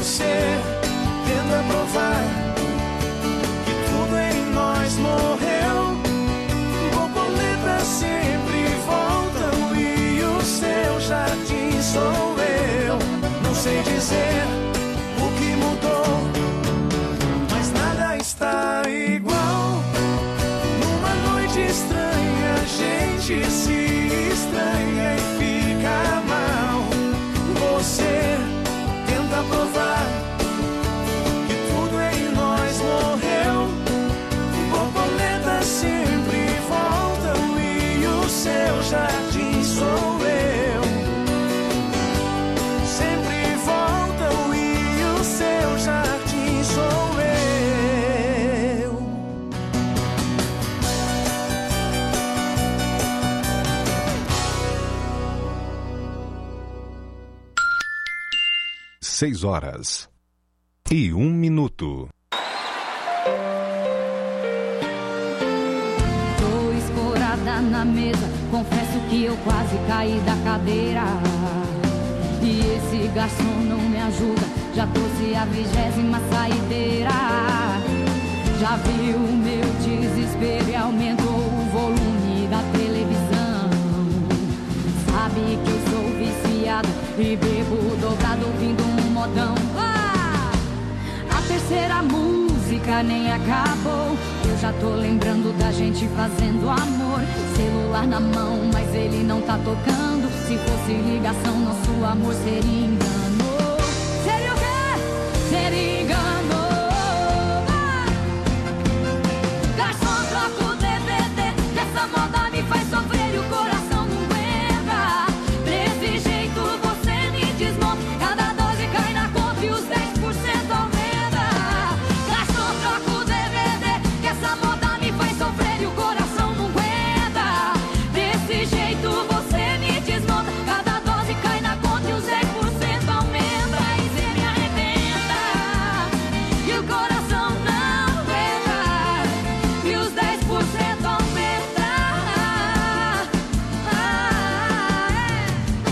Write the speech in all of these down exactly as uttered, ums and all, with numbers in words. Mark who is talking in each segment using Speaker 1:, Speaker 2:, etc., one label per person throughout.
Speaker 1: Você tenta provar que tudo em nós morreu. Borboletas sempre voltam e o seu jardim sou eu. Não sei dizer o que mudou, mas nada está igual. Numa noite estranha a gente se estranha e fica mal. Você tenta provar que tudo em nós morreu. Borboletas sempre voltam e o seu jardim sou eu. Sempre voltam e o seu jardim sou eu.
Speaker 2: Seis horas e um minuto.
Speaker 3: Tô escorada na mesa, confesso que eu quase caí da cadeira. E esse garçom não me ajuda, já trouxe a vigésima saideira. Já viu o meu desespero e aumentou o volume da televisão. Sabe que eu sou viciado e bebo dobrado ouvindo um modão. Ah! A terceira música nem acabou, eu já tô lembrando da gente fazendo amor. Celular na mão, mas ele não tá tocando. Se fosse ligação, nosso amor seria engano. Seria o quê? Seria engano. Ah! Garçom, troca o D V D, que essa moda me faz sofrer e o coração não aguenta. Desse jeito você me desmonta, cada dose cai na conta e os dez por cento aumenta. Garçom, troca o D V D, que essa moda me faz sofrer e o coração não aguenta. Desse jeito você me desmonta, cada dose cai na conta e os dez por cento aumenta. E cê me arrebenta e o coração não aguenta, e os dez por cento aumenta. Ah, é.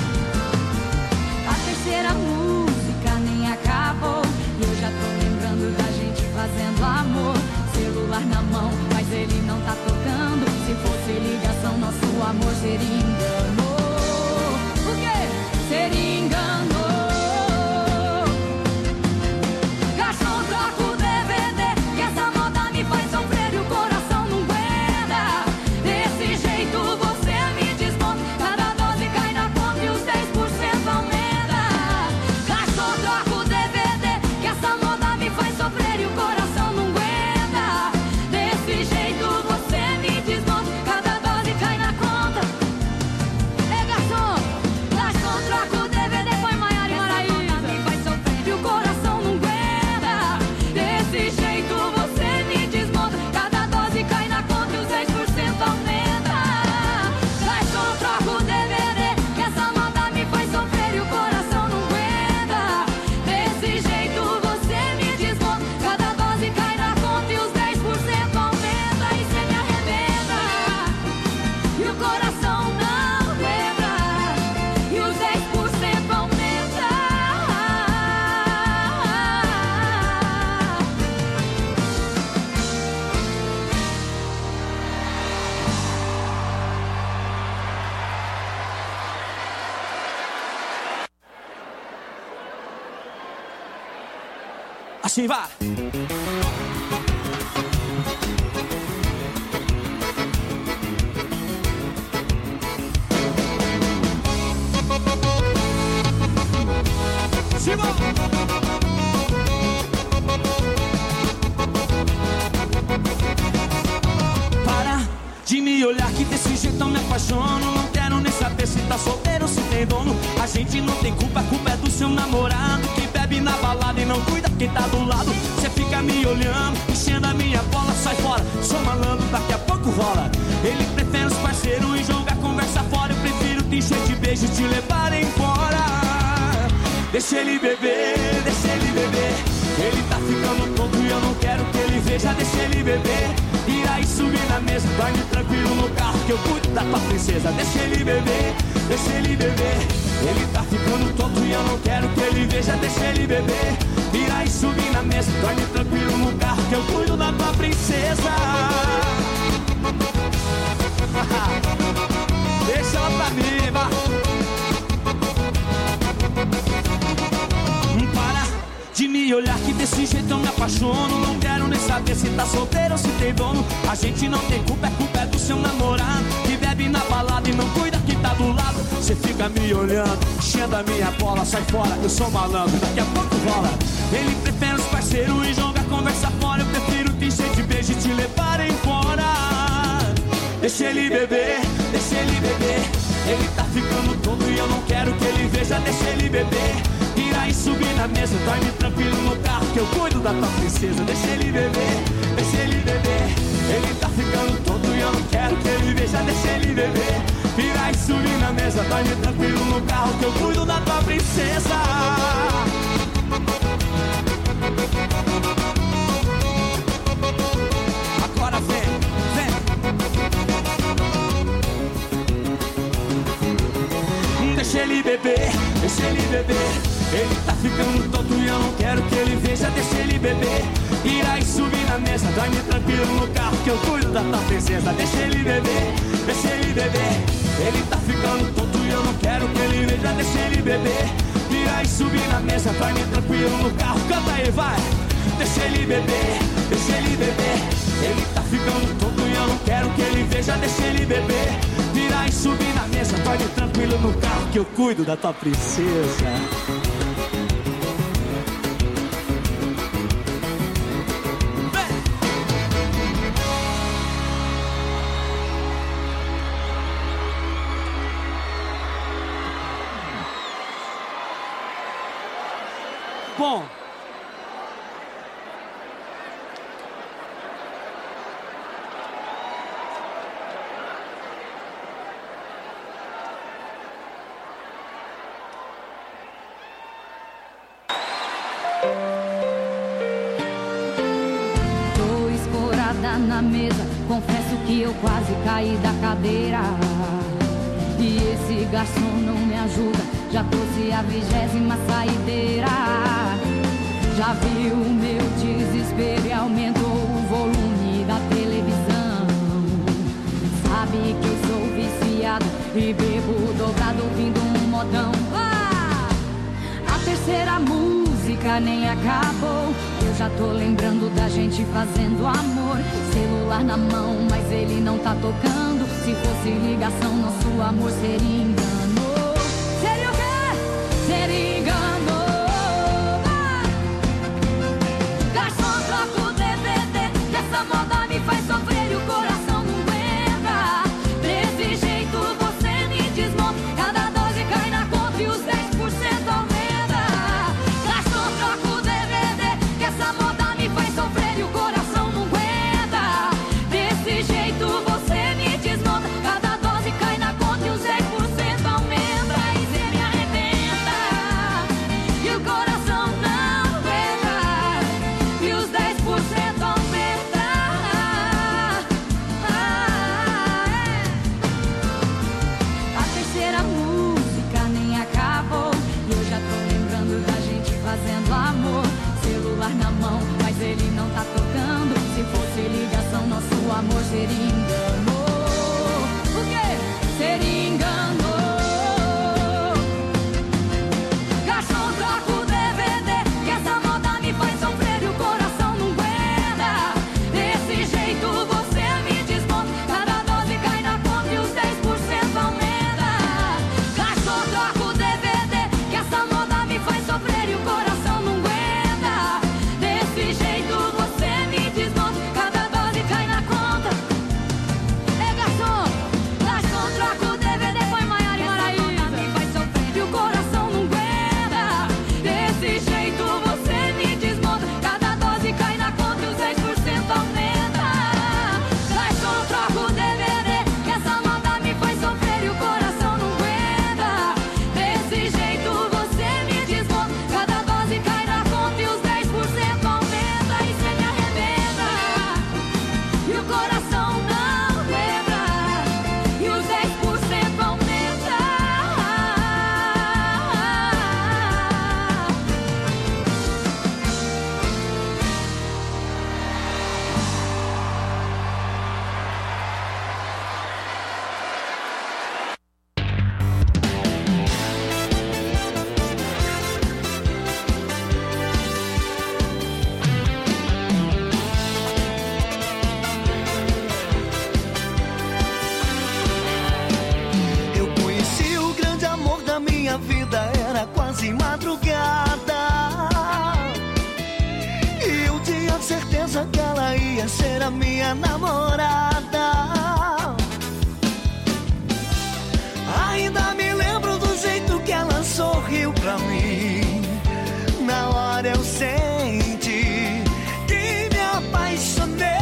Speaker 3: A terceira música nem acabou, e eu já tô lembrando da gente fazendo amor. Celular na mão, mas ele não tá tocando. Se fosse ligação, nosso amor seria engano. O quê? Seria engano. Garçom, troca o D V D, que essa moda me faz sofrer e o coração não aguenta. Desse jeito você me desmonta, cada dose cai na conta e os dez por cento aumenta. Garçom, troca o D V D, que essa moda me faz sofrer e o coração não aguenta. Desse jeito você me desmonta, cada dose cai na conta. Ei, garçom, garçom, troca o D V D, põe Maiara e Maraísa. Me faz sofrer e o coração não aguenta. Desse jeito você me desmonta, cada dose cai na conta e os dez por cento aumenta. Garçom, troca o D V D, que essa moda me faz sofrer e o coração não aguenta. Desse jeito você me desmonta, cada dose cai na conta e os dez por cento aumenta. E cê me arrebenta e o coração não aguenta, e os dez por cento aumenta.
Speaker 4: Assim vai. Simão! Para de me olhar que desse jeito eu me apaixono. Não quero nem saber se tá solteiro ou se tem dono. A gente não tem culpa, a culpa é do seu namorado, que bebe na balada e não cuida quem tá do lado. Cê fica me olhando, enchendo a minha bola, sai fora, sou malandro, daqui a pouco rola. Ele prefere os parceiros e joga a conversa fora. Eu prefiro te encher de beijo e te levar embora. Deixa ele beber, deixa ele beber. Ele tá ficando tonto e eu não quero que ele veja. Deixa ele beber, e aí subir na mesa. Dorme tranquilo no carro que eu cuido da tua princesa. Deixa ele beber, deixa ele beber. Ele tá ficando tonto e eu não quero que ele veja. Deixa ele beber, vira e subir na mesa, dorme tranquilo no carro que eu cuido da tua princesa. Deixa ela pra mim, vá. Para de me olhar que desse jeito eu me apaixono. Não quero nem saber se tá solteiro ou se tem dono. A gente não tem culpa, é culpa é do seu namorado, que bebe na balada e não cuida que tá do lado. Cê fica me olhando, enchendo a minha bola. Sai fora, eu sou malandro, daqui a pouco rola. Ele prefere os parceiros e joga a conversa fora. Eu prefiro te encher de beijo e te levar embora. Deixa ele beber, deixa ele beber. Ele tá ficando tonto e eu não quero que ele veja. Deixa ele beber, vira e subir na mesa, dorme tranquilo no carro que eu cuido da tua princesa. Deixa ele beber, deixa ele beber. Ele tá ficando tonto e eu não quero que ele veja. Deixa ele beber, vira e subir na mesa, dorme tranquilo no carro que eu cuido da tua princesa. Agora vem, vem. Deixa ele beber, deixa ele beber. Ele tá ficando tonto e eu não quero que ele veja. Deixa ele beber, irá e subir na mesa, dorme tranquilo no carro que eu cuido da tua princesa. Deixa ele beber, deixa ele beber. Ele tá ficando tonto e eu não quero que ele veja. Deixa ele beber, irá e subir na mesa, dorme tranquilo no carro. Canta aí, vai. Deixa ele beber, deixa ele beber. Ele tá ficando tonto e eu não quero que ele veja. Deixa ele beber, virar e subir na mesa, dorme tranquilo no carro que eu cuido da tua princesa. Bom,
Speaker 3: tô escorada na mesa, confesso que eu quase caí da cadeira. E esse garçom não me ajuda, já trouxe a vigésima saideira. Já viu o meu desespero e aumentou o volume da televisão. Sabe que eu sou viciado e bebo dobrado ouvindo um modão. Ah! A terceira música nem acabou, eu já tô lembrando da gente fazendo amor. Celular na mão, mas ele não tá tocando. Se fosse ligação, nosso amor seria engano. Seria o quê? Seria engano. Ah! Garçom, troca o D V D, que essa moda me faz sofrer e o coração não aguenta. Desse jeito você me desmonta, cada dose cai na conta e os dez por cento aumenta. Garçom, troca o D V D, que essa moda me faz sofrer e o coração não aguenta. Desse jeito você me desmonta, cada dose cai na conta e os dez por cento aumenta. E cê me arrebenta e o coração não aguenta, e os dez por cento aumenta. Ah, é. A terceira música nem acabou, e eu já tô lembrando da gente fazendo amor. Celular na mão, mas ele não tá tocando. Se fosse ligação, nosso amor seria engano. O quê? Seria engano. Garçom, troca o D V D, que essa moda me faz sofrer e o coração não aguenta. Desse jeito você me desmonta, cada dose cai na conta e os dez por cento aumenta. Garçom, troca o D V D, que essa moda me faz sofrer e o coração não aguenta. Desse jeito você me desmonta, cada dose cai na conta
Speaker 1: minha namorada. Ainda me lembro do jeito que ela sorriu pra mim. Na hora eu senti que me apaixonei.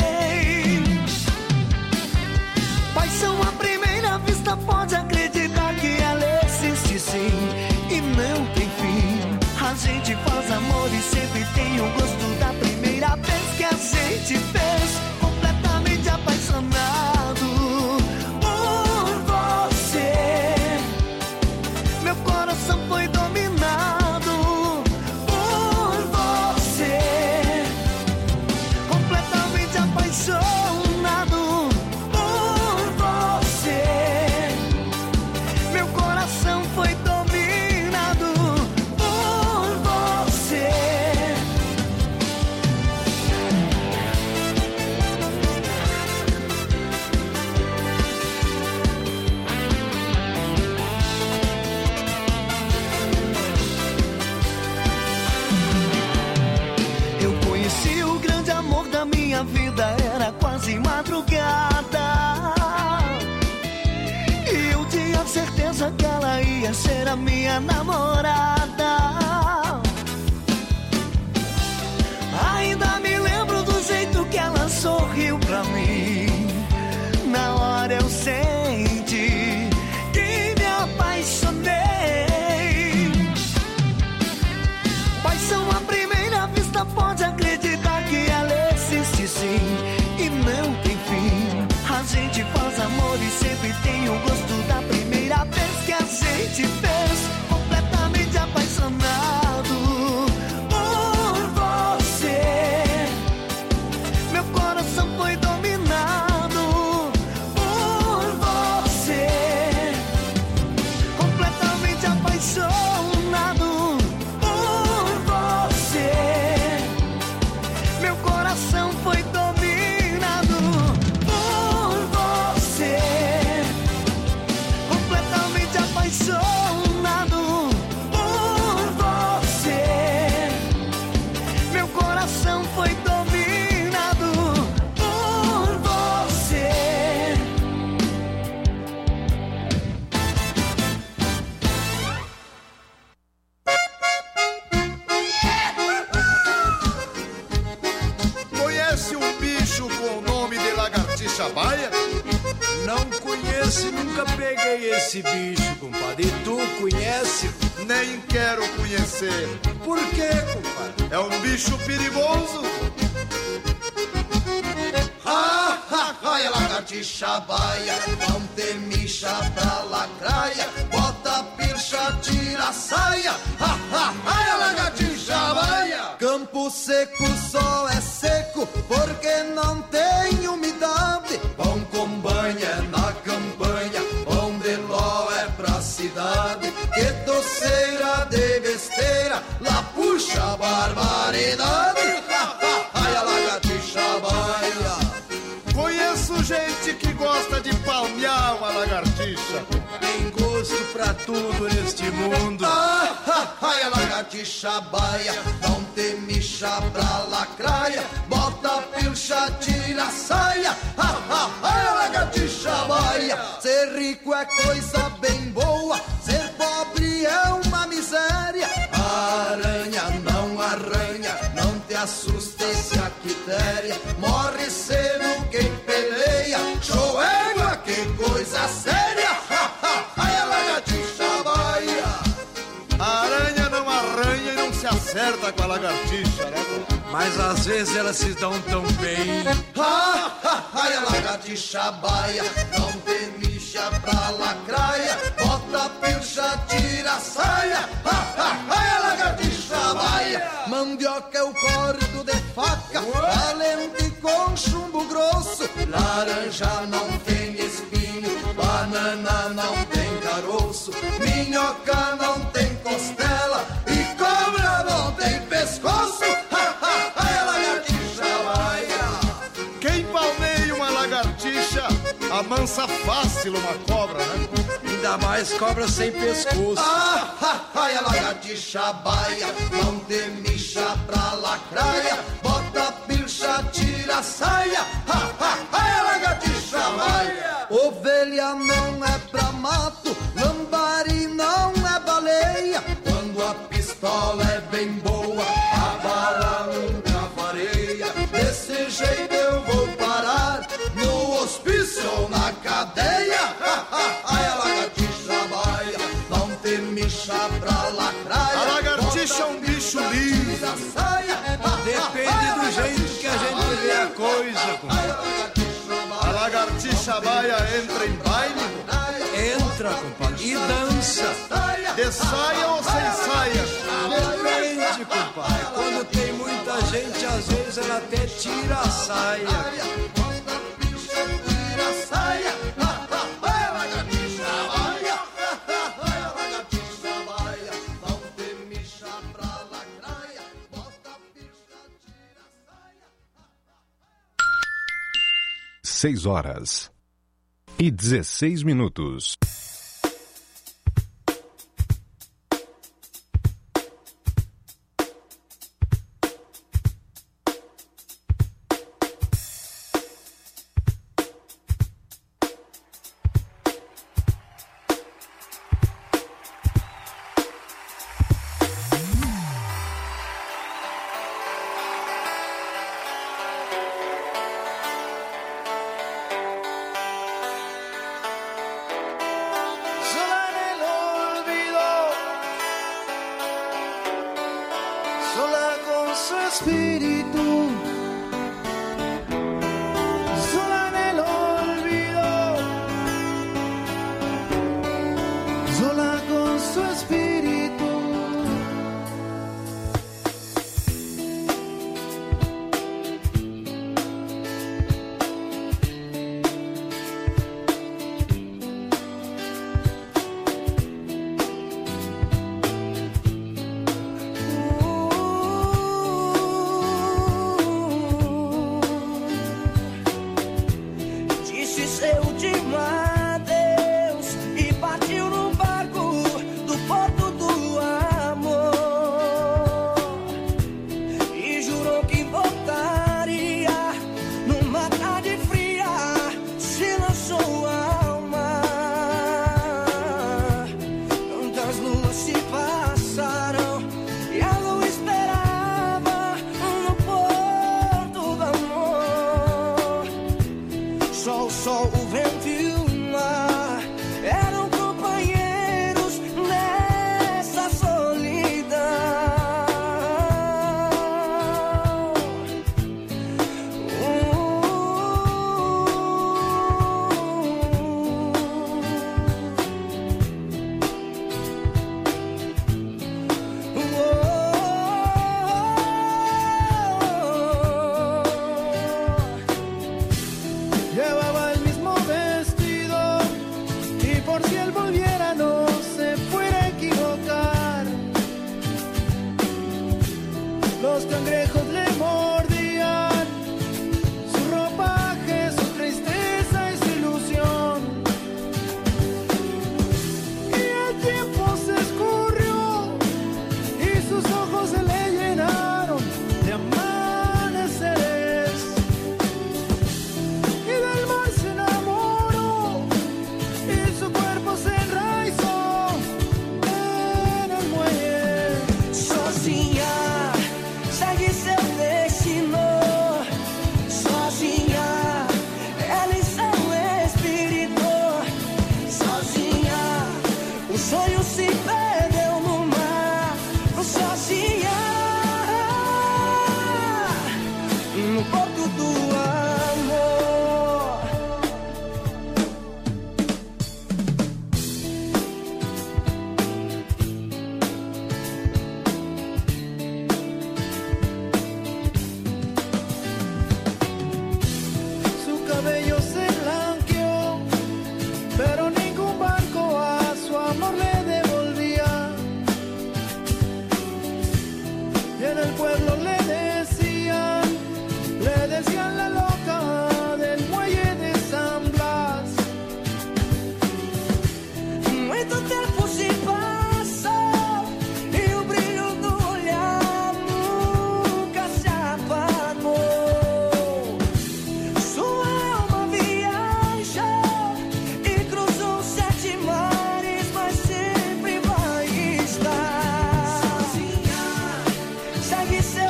Speaker 1: Paixão à primeira vista, pode acreditar que ela existe sim e não tem fim. A gente faz amor e sempre tem o gosto da primeira vez que a gente fez. Completamente apaixonado por você. Meu coração foi dominado por você. Completamente apaixonado por você. Meu coração foi dominado por você. Eu conheci o grande amor da minha vida, era quase madrugada. E eu tinha certeza que ela ia ser a minha namorada. Ainda me lembro do jeito que ela sorriu pra mim. Na hora eu senti que me apaixonei. Paixão à primeira vista, pode acreditar que ela existe sim e não tem fim. A gente faz amor e sempre tem o gosto da primeira vez que a gente fez. Completamente apaixonado por você. Meu coração foi dominado por você. Completamente apaixonado por você. Meu coração foi dominado por você. Completamente apaixonado por você. Meu coração foi dominado por você.
Speaker 5: Conhece um bicho com o nome de lagartixa baia?
Speaker 6: Não conheço e nunca peguei esse bicho, compadre. E tu conhece?
Speaker 5: Nem quero conhecer.
Speaker 6: Por quê, compadre?
Speaker 5: É um bicho perigoso.
Speaker 7: Ha, ha, ha, é lagartixa baia, não te mixa pra lacraia, bota a pircha, tira a saia. Ha, ha, ha, é lagartixa baia. Campo seco só é seco porque não tem umidade. Pão com banha na campanha, pão de ló é pra cidade. Que doceira de besteira, lá puxa a barbaridade. Ha, ha, ha, é lagartixa baia.
Speaker 5: Conheço gente que gosta de palmear uma lagartixa.
Speaker 6: Tem gosto pra tudo neste mundo.
Speaker 7: Ah, ha, ha, é lagartixa baia, não te mixa pra lacraia, bota a pilcha, tira a saia. Ha, ha, ha, é lagartixa baia. Ser rico é coisa bem boa, ser pobre é uma miséria. A aranha não arranha, não te assusta se a quitéria. Morre cedo quem peleia, show égua, que coisa séria. Ha, ha, ha, é lagartixa baia.
Speaker 5: A aranha não arranha e não se acerta com a lagartixa, né?
Speaker 6: Mas às vezes elas se dão tão bem.
Speaker 7: Ha, ha, ha, é lagartixa baia, não te mixa pra lacraia, bota a pilcha, tira a saia. Ha, ha, ha, é lagartixa baia. Mandioca é o cordo de faca, valente com chumbo grosso. Laranja não tem espinho, banana não tem caroço, minhoca não tem costela e cobra não tem pescoço. Ha, ha, ha, é lagartixa baia.
Speaker 5: Quem palmeia uma lagartixa amansa fácil uma cobra, né?
Speaker 6: Ainda mais cobra sem pescoço.
Speaker 7: Ah, ha, ha, é lagartixa baia, não te mixa pra lacraia, bota a pilcha, tira a saia. Ha, Ai, a lagartixa baia, não tem micha pra lacraia.
Speaker 5: A lagartixa é um bicho lindo.
Speaker 6: Depende do jeito que a gente vê a coisa, compadre.
Speaker 5: A lagartixa baia entra em baile?
Speaker 6: Entra, compadre, e dança.
Speaker 5: De saia ou sem saia?
Speaker 6: Depende, compadre. Quando tem muita gente, às vezes ela até tira a saia.
Speaker 2: Seis horas e dezesseis minutos.
Speaker 1: Segue seu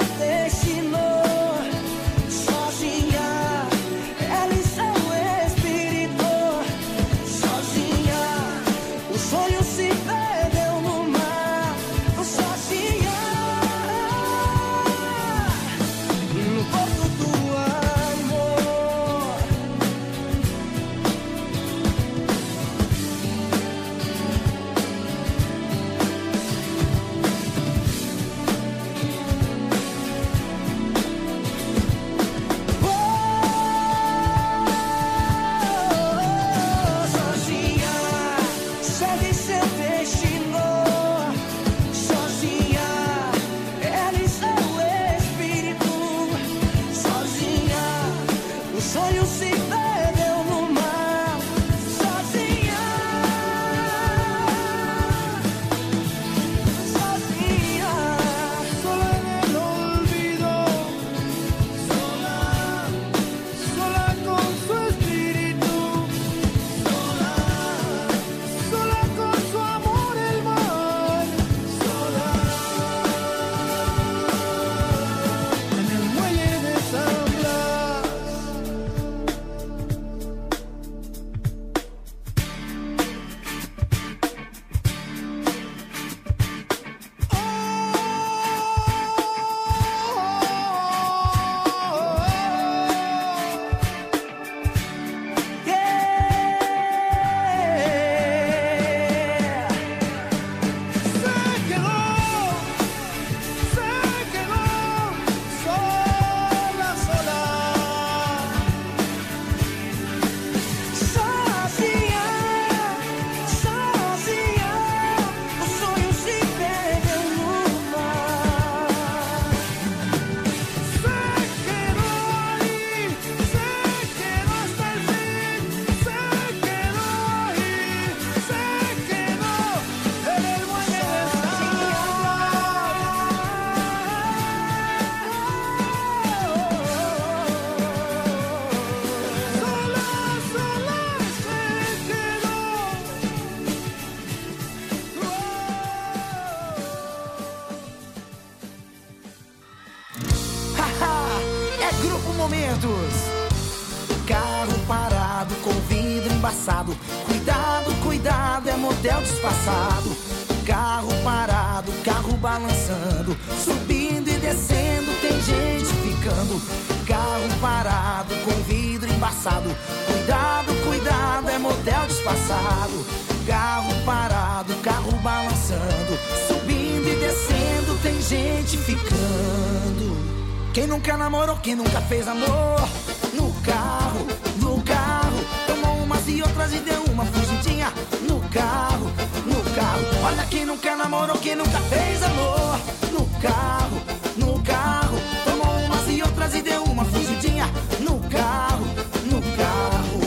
Speaker 1: Momentos. Carro parado com vidro embaçado. Cuidado, cuidado, é motel disfarçado. Carro parado, carro balançando. Subindo e descendo, tem gente ficando. Carro parado com vidro embaçado. Cuidado, cuidado, é motel disfarçado. Carro parado, carro balançando. Subindo e descendo, tem gente ficando. Quem nunca namorou, quem nunca fez amor? No carro, no carro. Tomou umas e outras e deu uma fugidinha. No carro, no carro. Olha quem nunca namorou, quem nunca fez amor. No carro, no carro. Tomou umas e outras e deu uma fugidinha. No carro, no carro.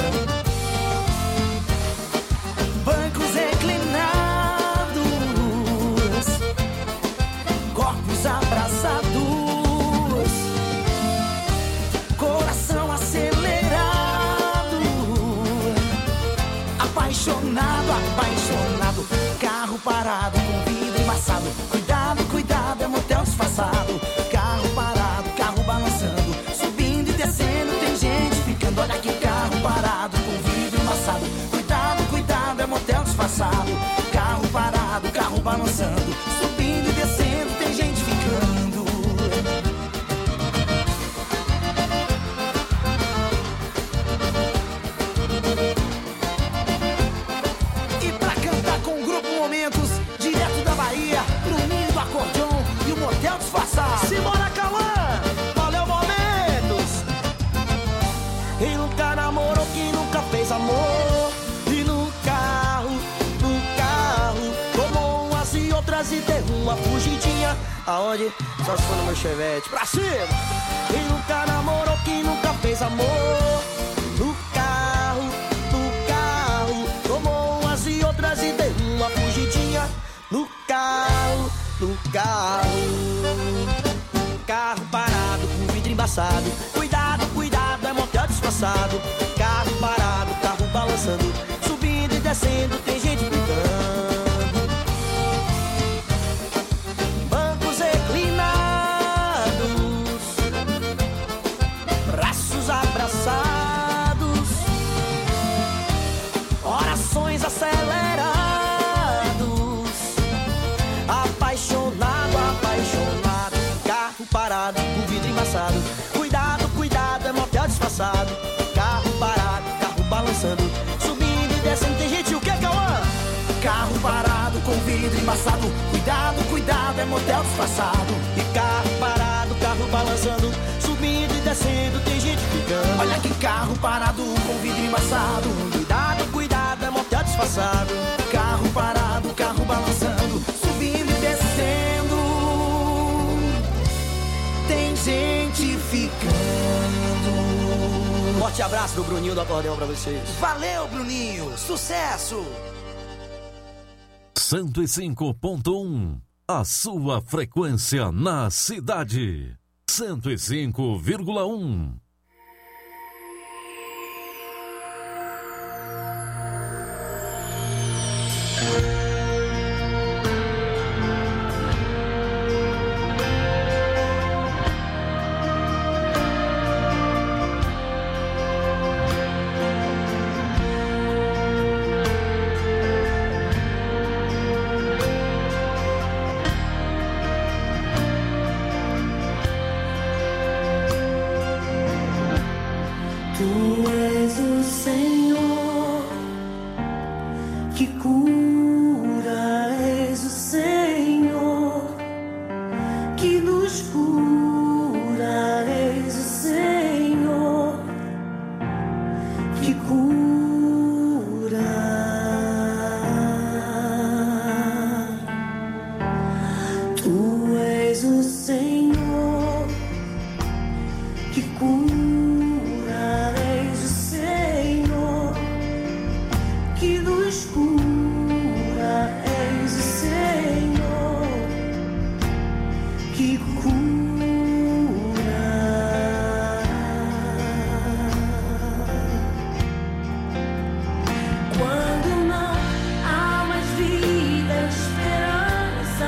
Speaker 1: Bancos reclinados, corpos abraçados, coração acelerado, apaixonado, apaixonado. Carro parado com vidro embaçado. Cuidado, cuidado, é motel disfarçado. Carro parado, carro balançando. Subindo e descendo, tem gente ficando. Olha que carro parado com vidro embaçado. Cuidado, cuidado, é motel disfarçado. Carro parado, carro balançando. Subindo e descendo, tem gente ficando. E pra cantar com o grupo Momentos, direto da Bahia, Bruninho do acordeon e o motel disfarçado.
Speaker 4: Simbora, Cauã! Valeu, Momentos! Quem nunca namorou, quem nunca fez amor? E no carro, no carro, tomou umas e outras e deu uma fugidinha. Aonde? Só se for no meu chevette. Pra cima! Quem nunca namorou, quem nunca fez amor? No carro, no carro, tomou umas e outras e deu uma fugidinha. No carro, no carro. Carro parado com vidro embaçado. Cuidado, cuidado, é motel disfarçado. Carro parado, carro balançando. Subindo e descendo, tem gente gritando. Bancos reclinados, braços abraçados, orações acelerados. Apaixonado, apaixonado. Carro parado, com vidro embaçado. Cuidado, cuidado, é motel disfarçado. Carro parado, carro balançando. Subindo e descendo, tem gente, o que, Cauã?
Speaker 1: Carro parado com vidro embaçado. Cuidado, cuidado, é motel disfarçado.
Speaker 4: E carro parado, carro balançando. Subindo e descendo, tem gente ficando.
Speaker 1: Olha que carro parado com vidro embaçado.
Speaker 4: Cuidado, cuidado, é motel disfarçado.
Speaker 1: Carro parado, carro balançando. Subindo e descendo, tem gente ficando.
Speaker 4: Forte abraço do Bruninho do acordeão pra vocês.
Speaker 1: Valeu, Bruninho, sucesso!
Speaker 2: cento e cinco ponto um. A sua frequência na cidade. cento e cinco vírgula um.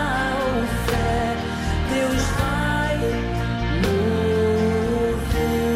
Speaker 8: Deus vai mover.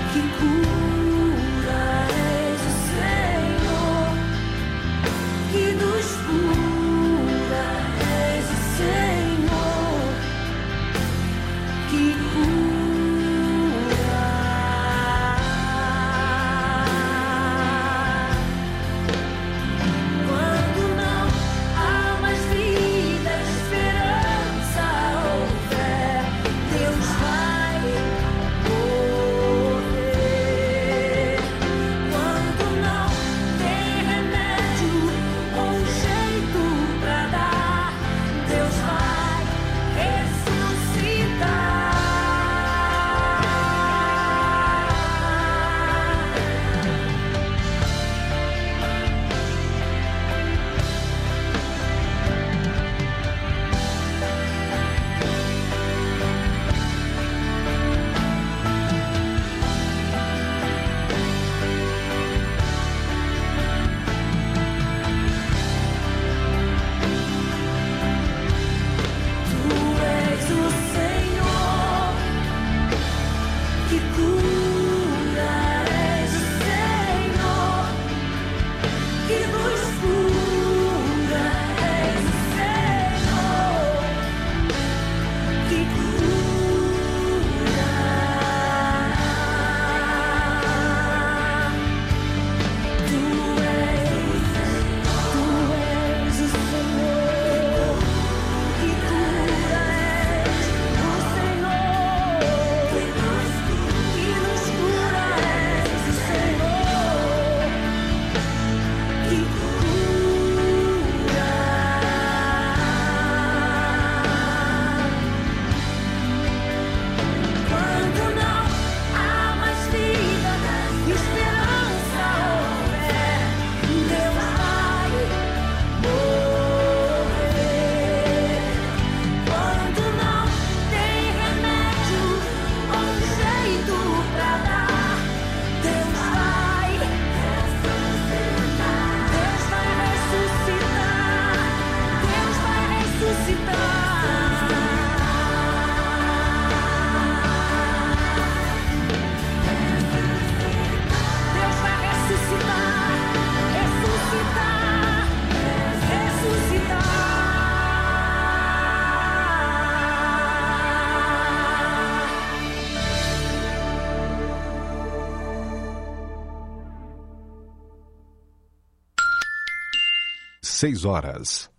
Speaker 8: Seis horas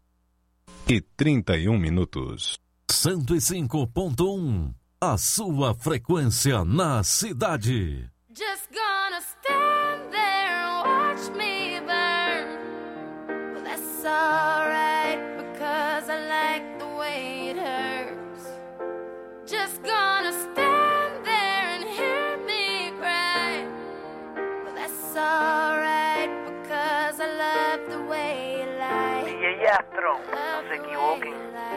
Speaker 8: e trinta e um minutos.
Speaker 2: cento e cinco ponto um, a sua frequência na cidade.
Speaker 3: Just gonna stand there and watch me burn. Well, that's alright because I like the way it hurts. Just gonna stand there and hear me cry. Well, that's alright because I love the way you lie.
Speaker 9: D J Astro, no se equivoquen.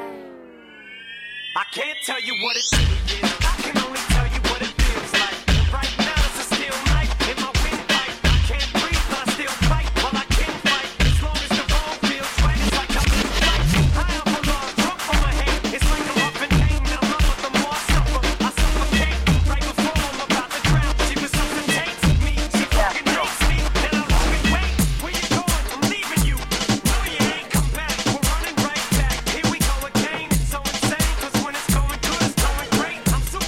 Speaker 4: I can't tell you what it is. I can only tell you what it feels like. Right now it's a still night in my windpipe. I can't breathe, but I still fight. Well, I can fight as long as the road feels right. It's like I'm in flight. High up along, drunk on my head. It's like I'm up in pain. The lower, the more I suffer. I suffocate right before I'm about to drown. She resuscitates me. She fucking hates me. Then I look and wait. Where you going? I'm leaving you. No, you ain't come back. We're running right back. Here we go again. It's so insane. Cause when it's going good, it's going great. I'm super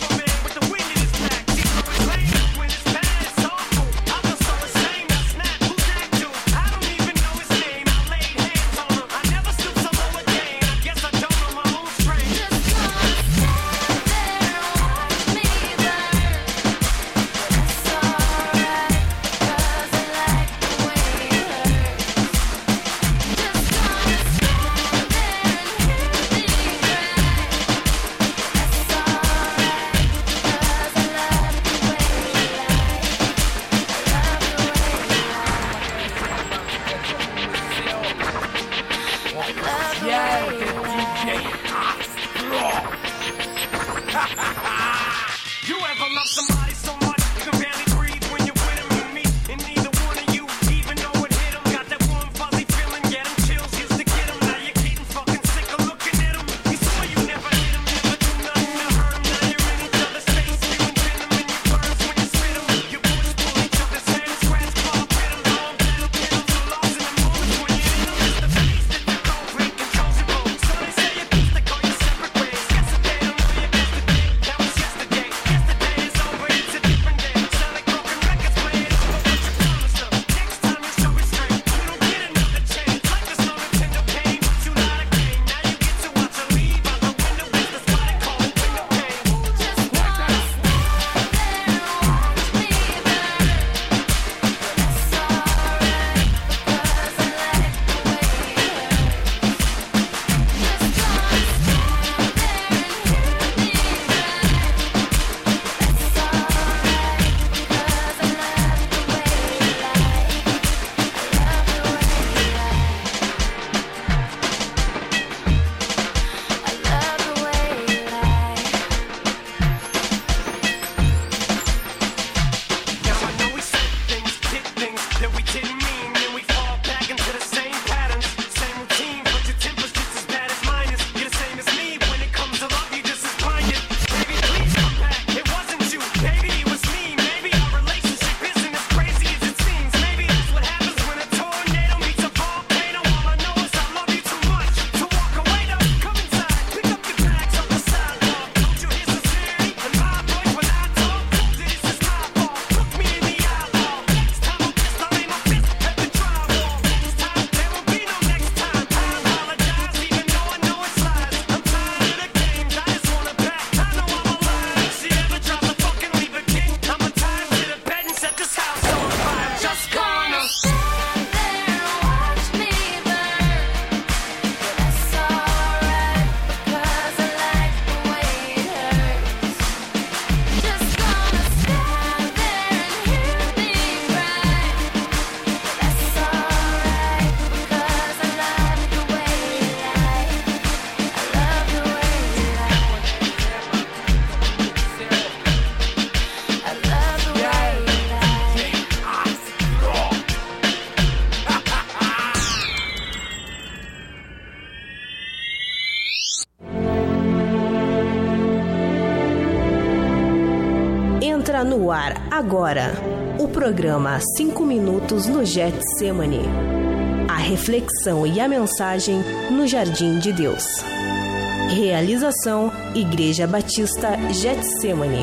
Speaker 10: no ar agora o programa cinco minutos no Getsemane. A reflexão e a mensagem no Jardim de Deus. Realização Igreja Batista Getsemane.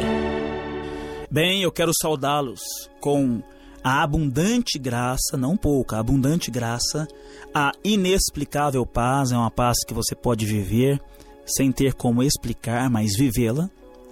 Speaker 11: Bem, eu quero saudá-los com a abundante graça, não pouca, a abundante graça, a inexplicável paz, é uma paz que você pode viver sem ter como explicar, mas vivê-la.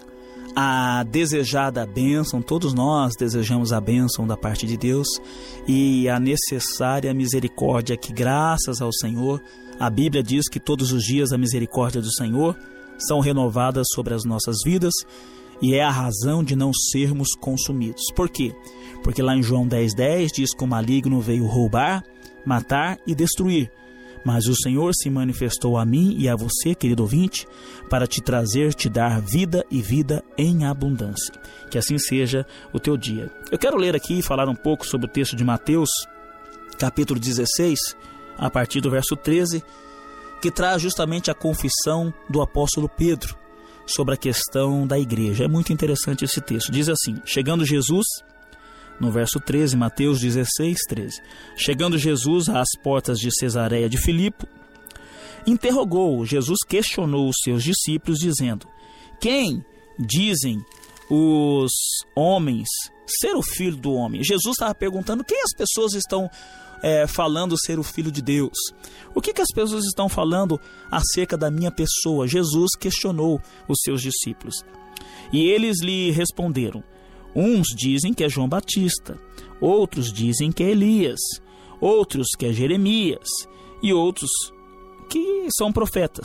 Speaker 11: A desejada bênção, todos nós desejamos a bênção da parte de Deus, e a necessária misericórdia que, graças ao Senhor, a Bíblia diz que todos os dias a misericórdia do Senhor são renovadas sobre as nossas vidas, e é a razão de não sermos consumidos. Por quê? Porque lá em João dez, dez diz que o maligno veio roubar, matar e destruir. Mas o Senhor se manifestou a mim e a você, querido ouvinte, para te trazer, te dar vida e vida em abundância. Que assim seja o teu dia. Eu quero ler aqui e falar um pouco sobre o texto de Mateus, capítulo dezesseis, a partir do verso treze, que traz justamente a confissão do apóstolo Pedro sobre a questão da igreja. É muito interessante esse texto. Diz assim: chegando Jesus... No verso treze, Mateus dezesseis, treze. Chegando Jesus às portas de Cesareia de Filipe, interrogou, Jesus questionou os seus discípulos, dizendo: quem dizem os homens ser o Filho do Homem? Jesus estava perguntando quem as pessoas estão é, falando ser o Filho de Deus. O que, que as pessoas estão falando acerca da minha pessoa? Jesus questionou os seus discípulos. E eles lhe responderam: uns dizem que é João Batista, outros dizem que é Elias, outros que é Jeremias, e outros que são profetas.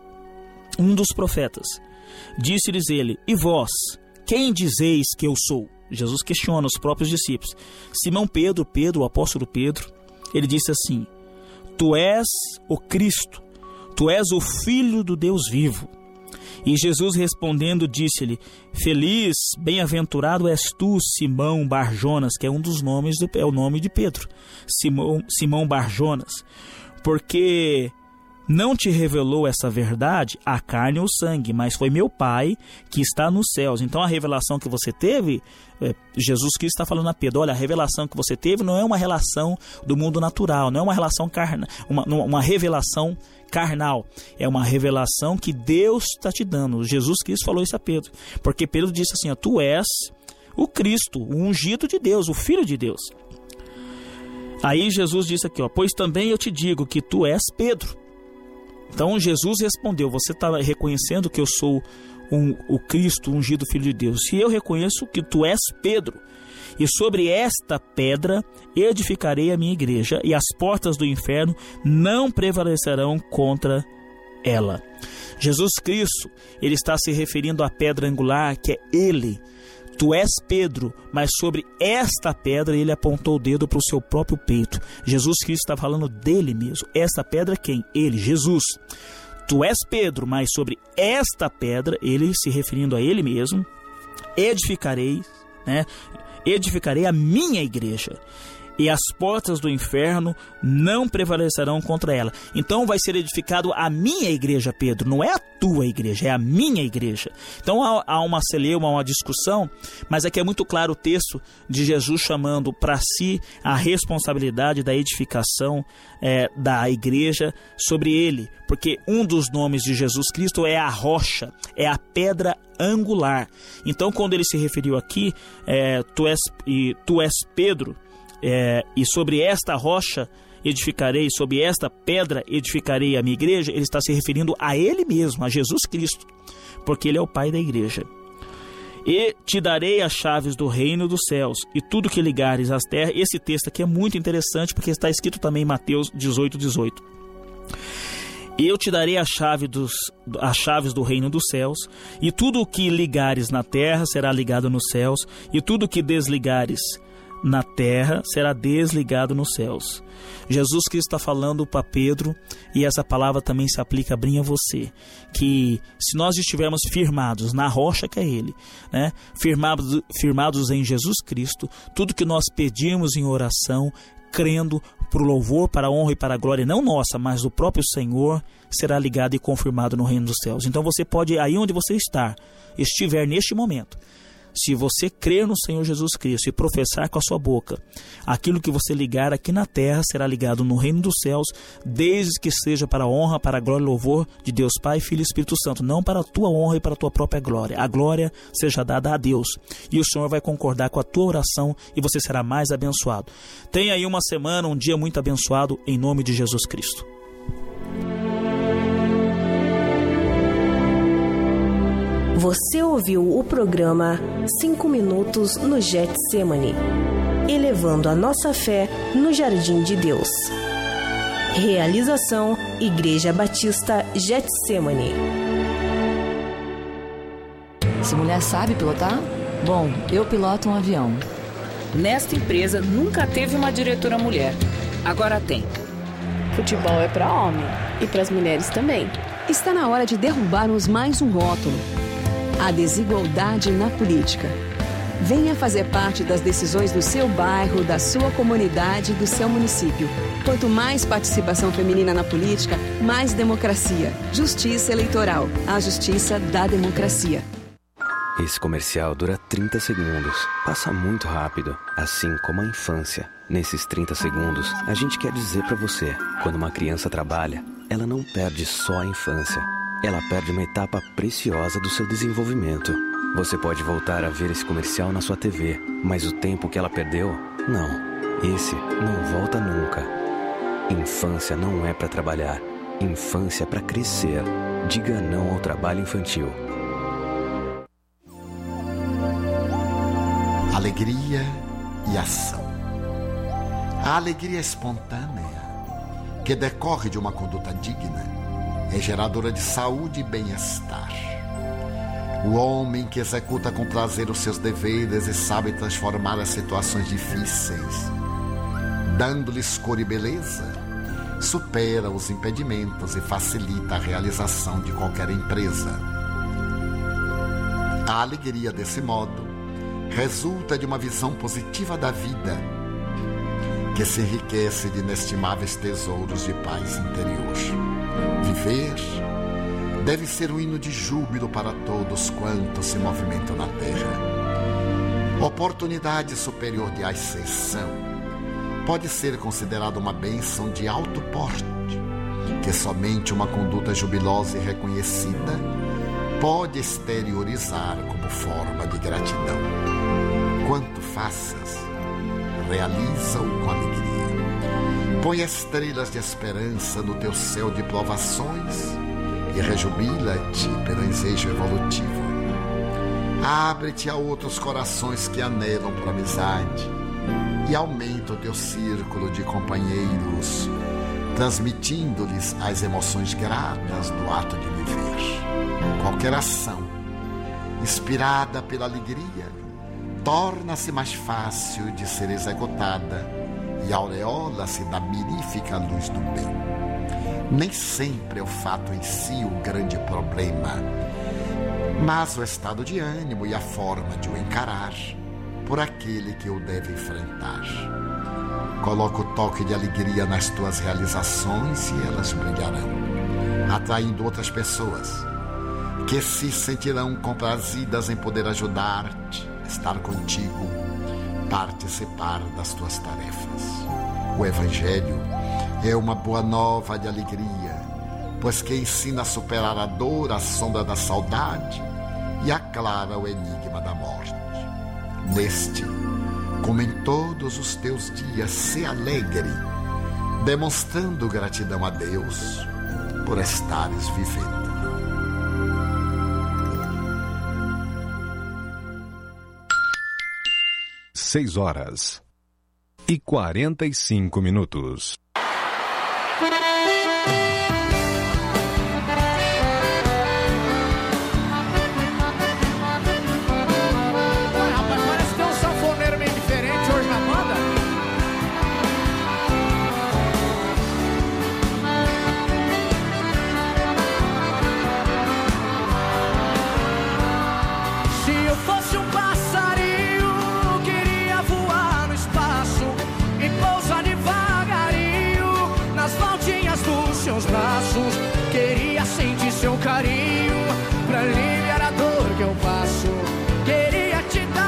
Speaker 11: Um dos profetas. Disse-lhes ele: e vós, quem dizeis que eu sou? Jesus questiona os próprios discípulos. Simão Pedro, Pedro, o apóstolo Pedro, ele disse assim: tu és o Cristo, tu és o Filho do Deus vivo. E Jesus respondendo disse-lhe: feliz, bem-aventurado és tu, Simão Barjonas, que é um dos nomes, do, é o nome de Pedro, Simão, Simão Barjonas, porque não te revelou essa verdade a carne ou sangue, mas foi meu Pai que está nos céus. Então a revelação que você teve, é, Jesus Cristo está falando a Pedro: olha, a revelação que você teve não é uma relação do mundo natural, não é uma relação carnal, uma, uma revelação carnal, é uma revelação que Deus está te dando. Jesus Cristo falou isso a Pedro, porque Pedro disse assim: ó, tu és o Cristo, o ungido de Deus, o Filho de Deus. Aí Jesus disse aqui, ó, pois também eu te digo que tu és Pedro. Então Jesus respondeu: você está reconhecendo que eu sou um, o Cristo, o ungido Filho de Deus, e eu reconheço que tu és Pedro, e sobre esta pedra edificarei a minha igreja, e as portas do inferno não prevalecerão contra ela. Jesus Cristo, ele está se referindo à pedra angular, que é ele. Tu és Pedro, mas sobre esta pedra ele apontou o dedo para o seu próprio peito. Jesus Cristo está falando dele mesmo. Esta pedra quem? Ele, Jesus. Tu és Pedro, mas sobre esta pedra, ele se referindo a ele mesmo, edificarei, né? Edificarei a minha igreja, e as portas do inferno não prevalecerão contra ela. Então vai ser edificado a minha igreja, Pedro, não é a tua igreja, é a minha igreja. Então há, há uma celeuma, uma discussão, mas aqui é muito claro o texto de Jesus chamando para si a responsabilidade da edificação é, da igreja sobre ele, porque um dos nomes de Jesus Cristo é a rocha, é a pedra angular. Então quando ele se referiu aqui, é, tu, és, e, tu és Pedro, É, e sobre esta rocha edificarei, sobre esta pedra edificarei a minha igreja, ele está se referindo a ele mesmo, a Jesus Cristo, porque ele é o Pai da igreja. E te darei as chaves do reino dos céus, e tudo que ligares às terras. Esse texto aqui é muito interessante, porque está escrito também em Mateus dezoito, dezoito. Eu te darei a chave dos, as chaves do reino dos céus, e tudo o que ligares na terra será ligado nos céus, e tudo o que desligares na terra será desligado nos céus. Jesus Cristo está falando para Pedro, e essa palavra também se aplica a mim e a você, que se nós estivermos firmados na rocha que é Ele, né? firmados, firmados em Jesus Cristo, tudo que nós pedimos em oração, crendo para o louvor, para a honra e para a glória, não nossa, mas do próprio Senhor, será ligado e confirmado no reino dos céus. Então você pode, aí onde você está, estiver neste momento, Se você crer no Senhor Jesus Cristo e professar com a sua boca, aquilo que você ligar aqui na terra será ligado no reino dos céus, desde que seja para a honra, para a glória e louvor de Deus Pai, Filho e Espírito Santo, não para a tua honra e para a tua própria glória. A glória seja dada a Deus, e o Senhor vai concordar com a tua oração e você será mais abençoado. Tenha aí uma semana, um dia muito abençoado, em nome de Jesus Cristo.
Speaker 10: Você ouviu o programa cinco minutos no Getsemane, elevando a nossa fé no Jardim de Deus. Realização Igreja Batista Getsemane.
Speaker 12: Se mulher sabe pilotar? Bom, eu piloto um avião.
Speaker 13: Nesta empresa nunca teve uma diretora mulher. Agora tem.
Speaker 14: Futebol é para homem e para as mulheres também.
Speaker 15: Está na hora de derrubarmos mais um rótulo: a desigualdade na política. Venha fazer parte das decisões do seu bairro, da sua comunidade, do seu município. Quanto mais participação feminina na política, mais democracia. Justiça eleitoral. A justiça da democracia.
Speaker 16: Esse comercial dura trinta segundos. Passa muito rápido, assim como a infância. Nesses trinta segundos, a gente quer dizer pra você: quando uma criança trabalha, ela não perde só a infância. Ela perde uma etapa preciosa do seu desenvolvimento. Você pode voltar a ver esse comercial na sua T V, mas o tempo que ela perdeu, não. Esse não volta nunca. Infância não é pra trabalhar. Infância é pra crescer. Diga não ao trabalho infantil.
Speaker 17: Alegria e ação. A alegria espontânea, que decorre de uma conduta digna, é geradora de saúde e bem-estar. O homem que executa com prazer os seus deveres e sabe transformar as situações difíceis, dando-lhes cor e beleza, supera os impedimentos e facilita a realização de qualquer empresa. A alegria, desse modo, resulta de uma visão positiva da vida, que se enriquece de inestimáveis tesouros de paz interior. Viver deve ser um hino de júbilo para todos quantos se movimentam na terra. Oportunidade superior de ascensão pode ser considerada uma bênção de alto porte, que somente uma conduta jubilosa e reconhecida pode exteriorizar como forma de gratidão. Quanto faças, realiza-o com alegria. Põe estrelas de esperança no teu céu de provações e rejubila-te pelo ensejo evolutivo. Abre-te a outros corações que anelam por amizade e aumenta o teu círculo de companheiros, transmitindo-lhes as emoções gratas do ato de viver. Qualquer ação inspirada pela alegria torna-se mais fácil de ser executada e aureola-se da mirífica luz do bem. Nem sempre é o fato em si o grande problema, mas o estado de ânimo e a forma de o encarar por aquele que o deve enfrentar. Coloca o toque de alegria nas tuas realizações e elas brilharão, atraindo outras pessoas que se sentirão comprazidas em poder ajudar-te, estar contigo, participar das tuas tarefas. O Evangelho é uma boa nova de alegria, pois que ensina a superar a dor, a sombra da saudade e aclara o enigma da morte. Neste, como em todos os teus dias, se alegre, demonstrando gratidão a Deus por estares vivendo.
Speaker 8: Seis horas e quarenta e cinco minutos.
Speaker 18: Parece que tem um sanfoneiro meio diferente hoje na banda. Se eu fosse um passarinho, queria voar no espaço e pousar devagarinho nas voltinhas dos seus braços. Queria sentir seu carinho pra aliviar a dor que eu passo. Queria te dar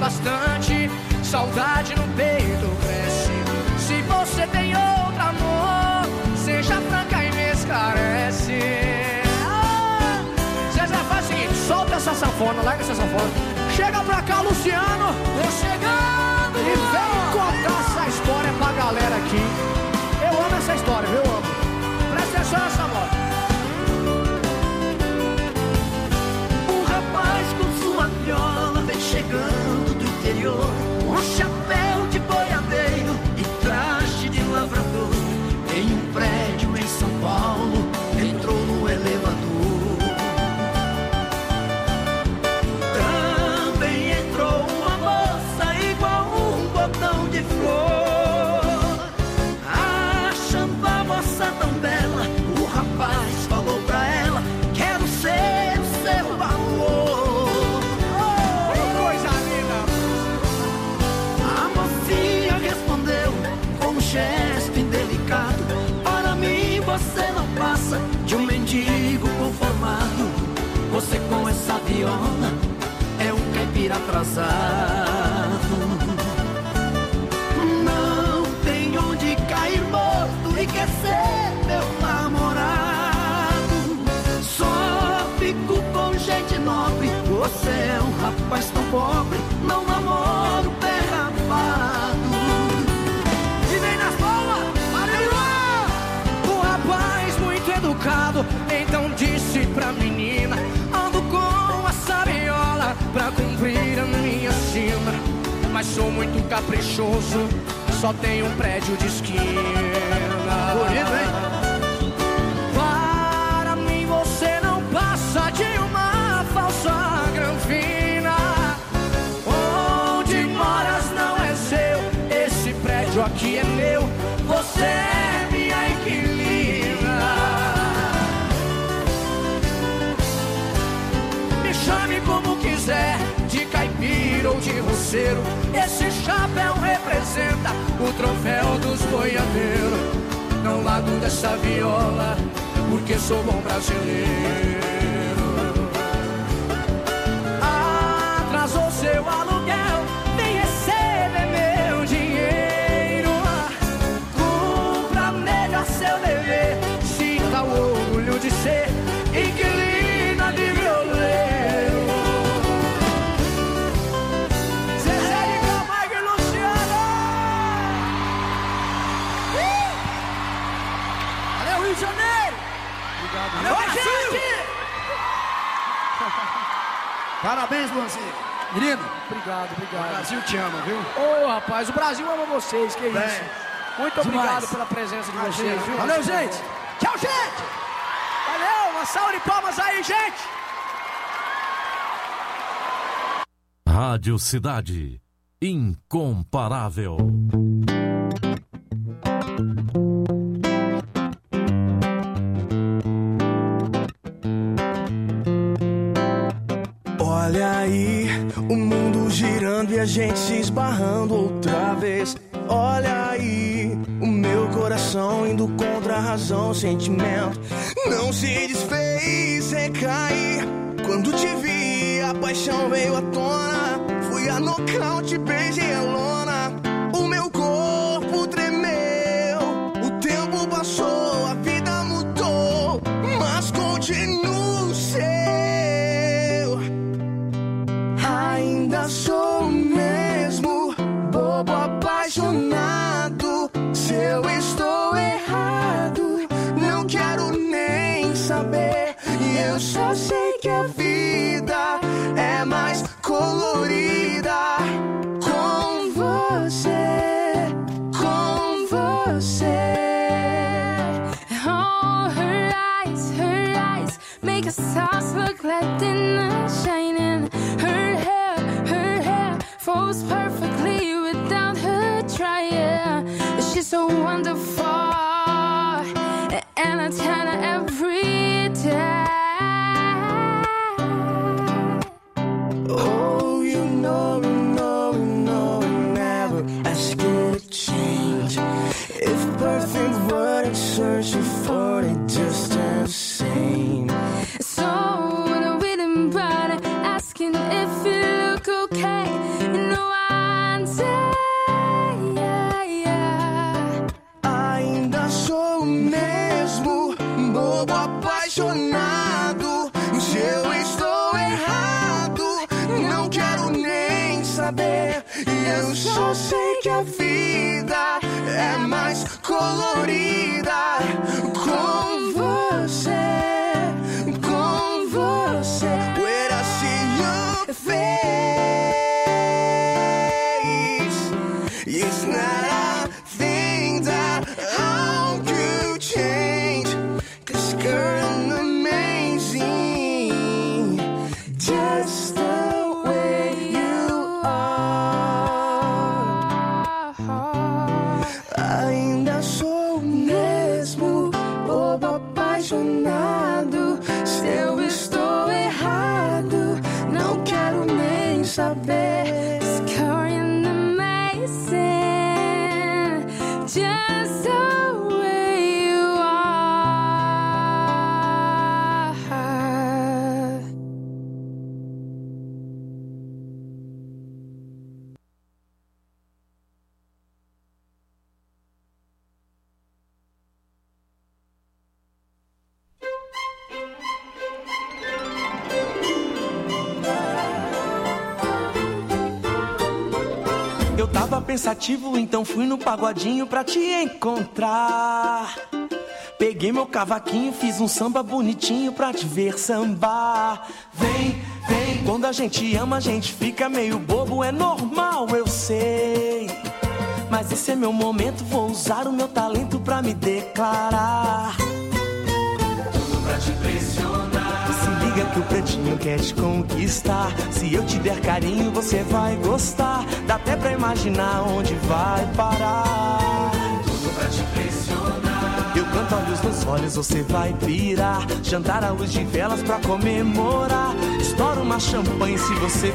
Speaker 18: bastante, saudade no peito cresce. Se você tem outro amor, seja franca e me esclarece. Ah, Zezé, faz o seguinte, solta essa sanfona, larga essa sanfona. Chega pra cá, Luciano. Tô chegando. E vem contar essa história pra galera aqui. Eu amo essa história, viu? Eu amo. Presta atenção nessa moto.
Speaker 1: Um rapaz com sua viola vem chegando do interior, um chapéu de boiadeiro e traje de lavrador. Em um prédio em São Paulo, entrou no elevador. Também entrou uma moça igual um botão de flor. Achando a moça tão bela, o rapaz falou pra ela: quero ser o seu amor.
Speaker 18: Oh, coisa linda!
Speaker 1: A mocinha respondeu com um gesto indelicado: para mim você não passa de um mendigo conformado. Você com essa viola é um caipira atrasado. Não tem onde cair morto e quer ser meu namorado. Só fico com gente nobre, você é um rapaz tão pobre, não namoro pé rapado.
Speaker 18: E vem nas palmas, aleluia! O rapaz muito educado então disse pra menina: ando com a saviola pra cumprir a minha sina, mas sou muito caprichoso, só tenho um prédio de esquina.
Speaker 1: Bonito, hein?
Speaker 18: Para mim você não passa de uma falsa granfina. Onde moras não é seu, esse prédio aqui é meu, você é minha inquilina. Me chame como quiser, de caipira ou de roceiro, esse chapéu representa o troféu dos boiadeiros. Não largo dessa viola, porque sou bom brasileiro. Atrasou seu aluguel, vem receber meu dinheiro. Cumpra melhor seu dever, sinta o orgulho de ser inquilina de violeiro. Zezé de Camargo e Luciano. Valeu, Rio de Janeiro.
Speaker 1: Obrigado.
Speaker 18: Valeu, Brasil.
Speaker 1: Parabéns, Luanzinho. Menino,
Speaker 18: Obrigado, obrigado.
Speaker 1: o Brasil te ama, viu?
Speaker 18: Ô, rapaz, o Brasil ama vocês, que
Speaker 1: Bem,
Speaker 18: isso. Muito
Speaker 1: demais.
Speaker 18: obrigado pela presença de
Speaker 1: Imagina,
Speaker 18: vocês, viu?
Speaker 1: valeu, gente.
Speaker 18: Tchau, gente. Valeu, uma salva de palmas aí, gente.
Speaker 2: Rádio Cidade. Incomparável.
Speaker 19: Olha aí, o mundo girando e a gente se esbarrando outra vez. Olha aí, o meu coração indo contra a razão, o sentimento não se desfez, recair. Quando te vi, a paixão veio à tona. Fui a nocaute, beijei a lona. O meu corpo tremeu, o tempo passou, a vida mudou, mas continuo seu. Ainda sou o mesmo bobo apaixonado. Se eu estou errado, não quero nem saber. E eu só sei que a vida é mais colorida com você, com você.
Speaker 3: Oh, her eyes, her eyes make us stars look like dinner shining. Her hair, her hair falls perfectly without her trying. She's so wonderful, and I tell her every day.
Speaker 19: Oh, you know, you know, you know, I never ask you to change. If perfect wouldn't search you for it, just the same.
Speaker 3: So when I'm reading about it, asking if you look okay, you know
Speaker 19: não quero nem saber. E eu só sei que a vida é mais colorida com você, com você. When I see your face, it's not a thing that I could change. 'Cause girl, I'm amazing, just the way you are. Ainda sou o mesmo bobo apaixonado. Se eu estou errado, não quero nem saber. 'Cause girl, I'm amazing, just the way you are. Eu tava pensativo, então fui no pagodinho pra te encontrar. Peguei meu cavaquinho, fiz um samba bonitinho pra te ver sambar. Vem, vem, quando a gente ama a gente fica meio bobo, é normal, eu sei. Mas esse é meu momento, vou usar o meu talento pra me declarar. Tudo pra te impressionar. Se liga que o pretinho quer te conquistar. Se eu te der carinho, você vai gostar. Dá até pra imaginar onde vai parar. Tudo pra te impressionar. Eu canto olhos nos olhos, você vai pirar. Jantar à luz de velas pra comemorar. Estoura uma champanhe se você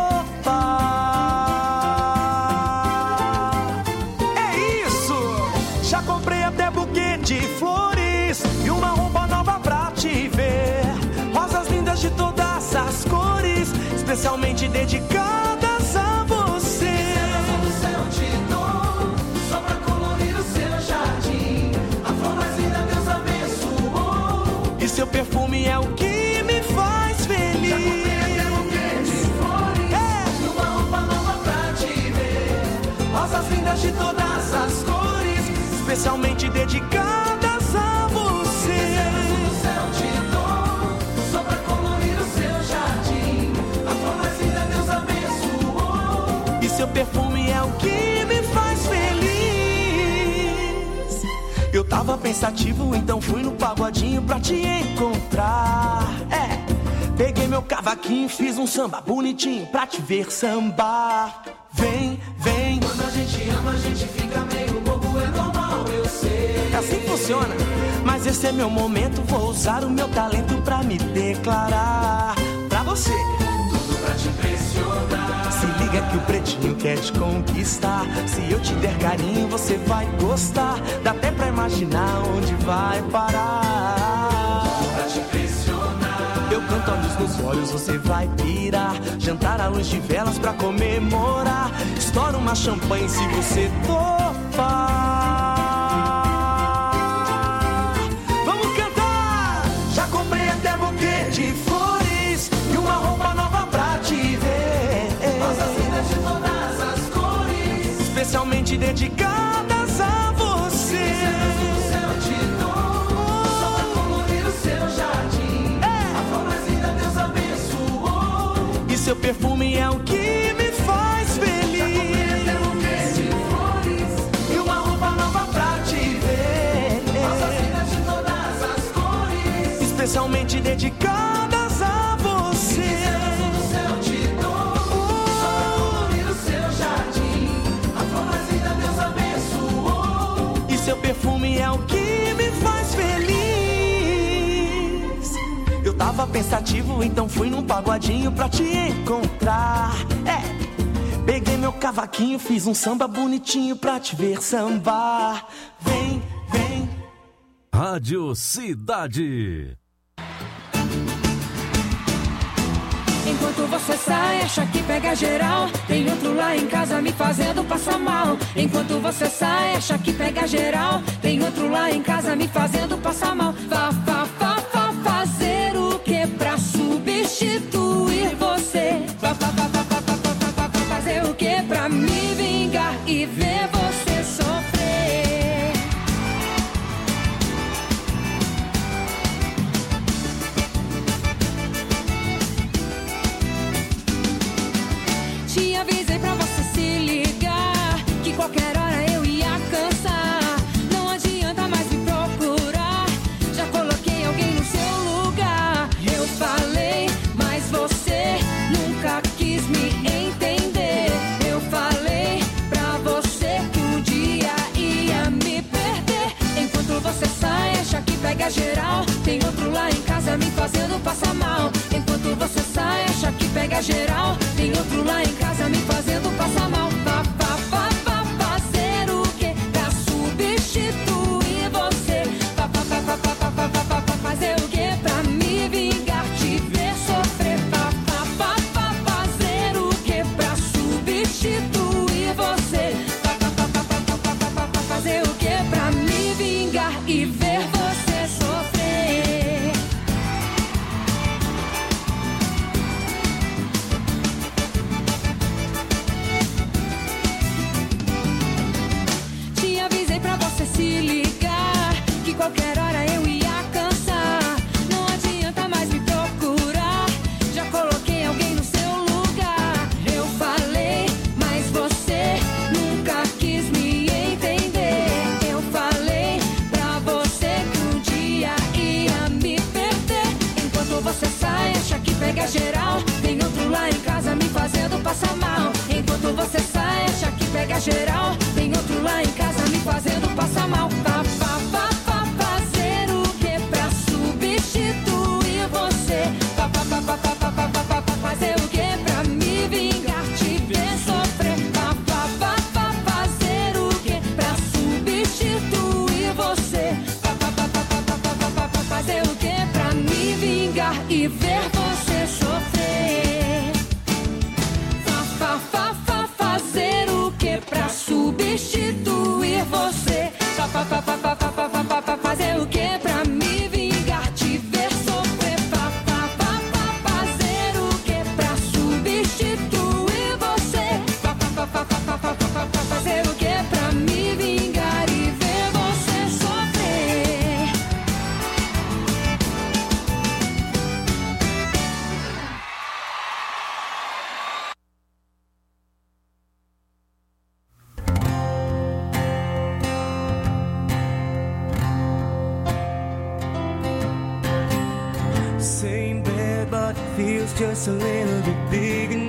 Speaker 19: topar. É isso! Já comprei até buquê de flores e uma roupa nova pra te ver. Rosas lindas de todas as cores, especialmente dedicadas a você. Eu te dou, só pra colorir o seu jardim. A flor mais linda Deus abençoou. E seu perfume é o que me faz feliz. Já comprei até buquê de flores, é. E uma roupa nova pra te ver. Rosas lindas de todas as cores, especialmente dedicadas a você. Eu te dou, só pra colorir o seu jardim. A flor mais linda Deus abençoou. E seu perfume é o que me faz feliz. Eu tava pensativo, então fui no pagodinho pra te encontrar. É, peguei meu cavaquinho, fiz um samba bonitinho pra te ver sambar. Vem, vem. Quando a gente ama, a gente fica meio bobo, é normal, eu sei. É assim que funciona. Mas esse é meu momento, vou usar o meu talento pra me declarar. Pra você, tudo pra te impressionar. Se liga que o pretinho quer te conquistar. Se eu te der carinho, você vai gostar. Dá até pra imaginar onde vai parar. Tudo pra te impressionar. Eu canto olhos nos olhos, você vai pirar. Jantar à luz de velas pra comemorar. Estoura uma champanhe se você topar. Vamos cantar! Já comprei até buquê de flores e uma roupa nova pra te ver. Rosas lindas de todas as cores, especialmente dedicadas a você. Eu te dou, só pra colorir o seu jardim. É. A flor mais linda Deus abençoou. E seu perfume é o que me faz feliz. Já comprei até buquê de flores e uma roupa nova pra te ver. Rosas lindas de todas as cores, especialmente dedicadas a você. Eu te dou, só pra colorir o seu jardim. A flor mais linda Deus abençoou. E seu perfume é o que me faz feliz. Eu tava pensativo, então fui num pagodinho pra te encontrar. É, peguei meu cavaquinho, fiz um samba bonitinho pra te ver sambar. Vem, vem.
Speaker 2: Rádio Cidade.
Speaker 3: Enquanto você sai, acha que pega geral. Tem outro lá em casa me fazendo passar mal. Enquanto você sai, acha que pega geral. Tem outro lá em casa me fazendo passar mal. Vá, vá, vá, vá fazer o que pra substituir você? Vá, vá, vá, vá geral. Tem outro lá em casa me fazendo passar mal. Fa, fa, fa, fa, fazer o que pra substituir você? Fa, fa, fa, fa, fa, fa, fa, fa, fa, fazer o que pra me vingar, te ver sofrer? Fa, fa, fa, fa, fazer o que pra substituir você? Fa, fa, fa, fa, fa, fa, fa, fa, fa, fazer o que pra me vingar e ver você sofrer? Te avisei pra você se ligar, que qualquer hora eu ia cansar. Não adianta mais me procurar, já coloquei alguém no seu lugar. Eu falei, mas você nunca quis me entender. Eu falei pra você que um dia ia me perder. Enquanto você sai, acha que pega geral. Tem outro lá em casa me fazendo passar mal. Enquanto você sai, acha que pega geral. Tem outro lá em casa me fazendo passar mal. Fa, fa, fa, fa, fazer o que pra substituir você? Fa, fa, fa, fa, fa, fa, fa, fa, fa, fa, fazer o que pra me vingar, te ver sofrer? Fa, fa, fa, fa, fazer o que pra substituir você? Fa, fa, fa, fa, fa, fa, fa, fa, fa, fa, fazer o que pra me vingar e ver você sofrer? Fa, fa, fa, fa, fazer o que pra substituir você? Fa, fa, fa, fa, fa, fa, fa, fa, fa, fa, fazer o que pra me vingar, te ver sofrer? Fa, fa, fa, fa, fazer o que pra substituir você? Fa, fa, fa, fa, fa, fa, fa, fa, fa, fa, fazer o que pra me vingar e ver você sofrer?
Speaker 19: Same bed, but it feels just a little bit bigger